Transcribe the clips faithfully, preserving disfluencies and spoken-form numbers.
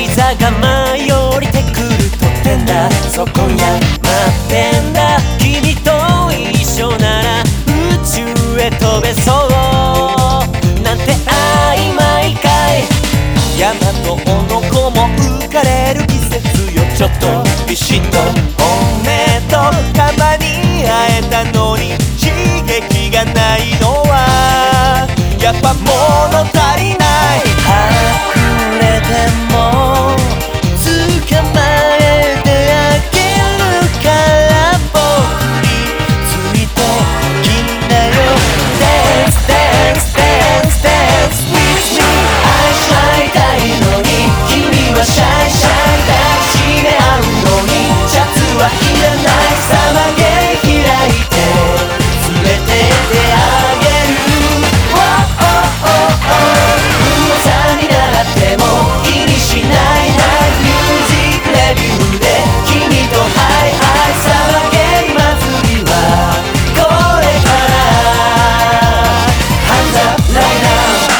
座が舞い降りてくるとってんだ、そこにゃ待ってんだ。君と一緒なら宇宙へ飛べそう、なんて曖昧かい。山との子も浮かれる季節よ。ちょっとビシッと本命とたまに会えたのに刺激がないのはやっぱ物足りない。溢れても捕まえてあげるから僕についてきなよ。 Dance dance dance dance with me。 愛し合いたいのに君はシャイシャイ抱きしめ合うのにシャツはいらない。さまげ開いて連れてってあげる。噂になっても気にしないな。ミュージックレビューで君とハイハイ騒げ祭りはこれから。 Hands up right now。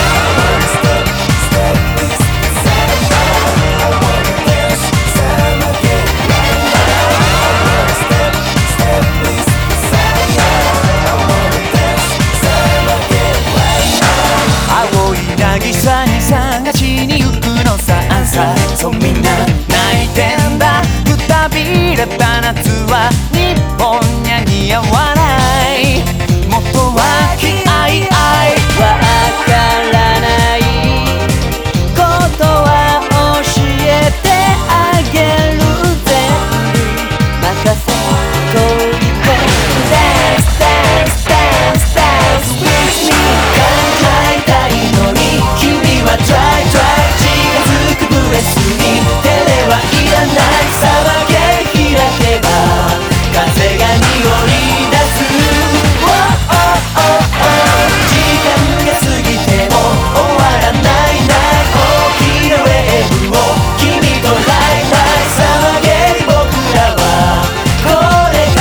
青い渚に探しに行くのさアンサー。そうみんな泣いてんだ。くたびれた夏は日本にゃ似合わない。もっとは気あいあいわからないことは教えてあげる。全部任せといて。 Dance dance dance dance with me。 感じ合いたいのに君は Try try 近づくブレスに照れはいらない。騒げ開けば風が匂い出す。 Oh oh oh oh 時間が過ぎても終わらないない。大きなウェーブを君とライフライ騒げ僕らはこれから。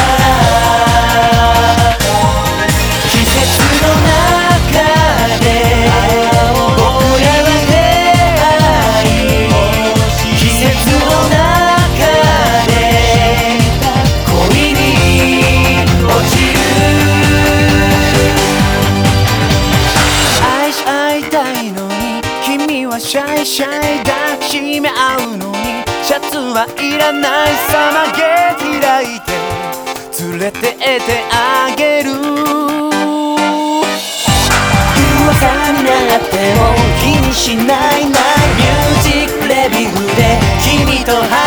季節の中で僕らは出会い、季節の中で恋に落ちる。愛し合いたいのに君はシャイシャイ抱きしめ合うのにシャツはいらない。さまげ開いて連れてってあげる。噂になっても気にしないな。ミュージックレビューで君と